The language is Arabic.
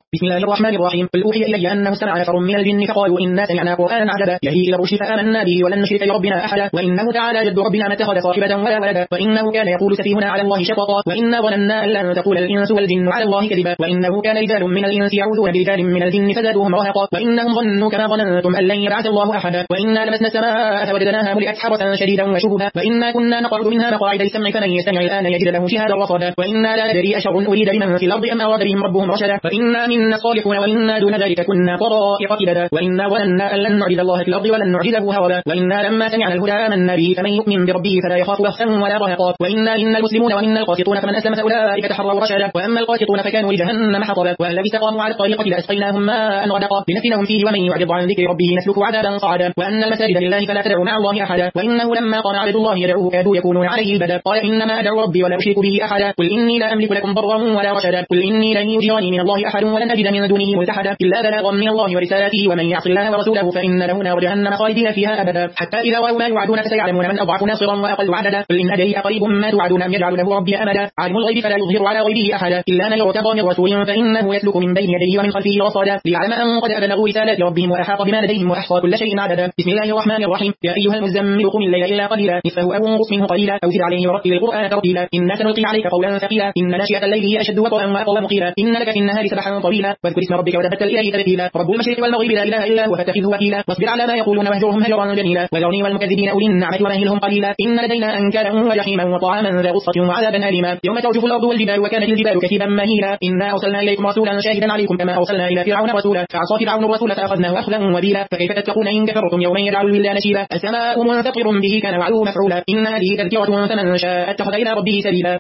بسم الله الرحمن الرحيم. قل أوحي إلي أنه استمع نفر من الجن فقالوا إنا سمعنا قرآنا عجبا يهدي إلى الرشد فآمنا به ولن نشرك بربنا أحدا وإنه تعالى جد ربنا ما اتخذ صاحبة ولا ولدا وإنه كان يقول سفيهنا على الله شططا وإنا ظننا أن لن تقول الإنس والجن على الله كذبا وإنه كان رجال من الإنس يعوذون برجال من الجن فزادوهم رهقا وإنهم ظنوا كما ظننتم أن لن يبعث الله أحدا وإنا لمسنا السماء فوجدناها ملئت حرسا شديدا وشهبا وإنا كنا نقعد منها مقاعد للسمع فمن يستمع الآن يجد له شهادا رصدا وإنا لا ندري أشر أريد بمن في الأرض أم أراد بهم ربهم رشدا فإنا منا الصالحون وإنا دون ذلك كنا طرائق قددا وإنا ظننا أن لن نعجز الله في الأرض ولن نعجزه هربا وإنا لما سمعنا الهدى آمنا به فمن يؤمن بربه فلا يخاف بخسا ولا رهقا وإنا منا المسلمون ومنا القاسطون فمن أسلم فأولئك تحروا رشدا وأما القاسطون فكانوا لجهنم حطبا والذين استقاموا على الطريقة لأسقيناهم ماء غدقا لنفتنهم فيه ومن يعرض عن ذكر ربه نسلكه عذابا صعدا وأن المساجد لله فلا تدعوا مع الله أحدا وإنه لما قام عبد الله يدعوه كادوا يكونون عليه البدا قال إنما أدعو ربي ولا أشرك به أحدا قل إني لا أملك لكم ضرا ولا رشدا قل إني لن يجيرني من الله أحد ولن أجد من دونه ملتحدا إلا بلاغا من الله ورسالاته ومن يعص الله ورسوله فإن له نار جهنم خالدين فيها أبدا حتى إذا رأوا ما يوعدون فسيعلمون من أضعف ناصرا وأقل عددا قل إن أدري أقريب ما توعدون أم يجعل له ربي أمدا عالم الغيب فلا يظهر على غيبه أحدا إلا من يرتضى من رسول فإنه يسلك من بين يديه ومن خلفه رصادا ليعلم أن قد أبلغوا رسالات ربهم وأحاط بما لديهم وأحصى كل شيء عددا بسم الله الرحمن الرحيم يا أيها المزمل قم الليل إلا قليلا نصفه أو انقص منه قليلا أو زد عليه ورتل القرآن ترتيلا إنا سنلقي عليك قولا ثقيلا إن ناشئة الليل هي أشد وطئا وأطول مقيلا إن لك في النهار سبحا طويلا واذكر اسم ربك وتبتل إليه تبتيلا رب المشرق والمغرب لا إله إلا هو فاتخذه وكيلا واصبر على ما يقولون واهجرهم هجرا جميلا وذرني والمكذبين أولي النعمة ومهلهم قليلا إن لدينا أنكالا وجحيما وطعاما ذا غصة وعذابا أليما يوم ترجف الأرض والجبال وكانت الجبال كثيبا مهيلا إنا أرسلنا إليكم رسولا شاهدا عليكم كما أرسلنا إلى فرعون رسولا فعصى فرعون الرسول فأخذناه أخذا وبيلا فكيف تتقون إن كفرتم يوما يجعل الولدان شيبا السماء منفطر به كان وعده مفعولا إن هذه تذكرة فمن شاء اتخذ إلى ربه سبيلا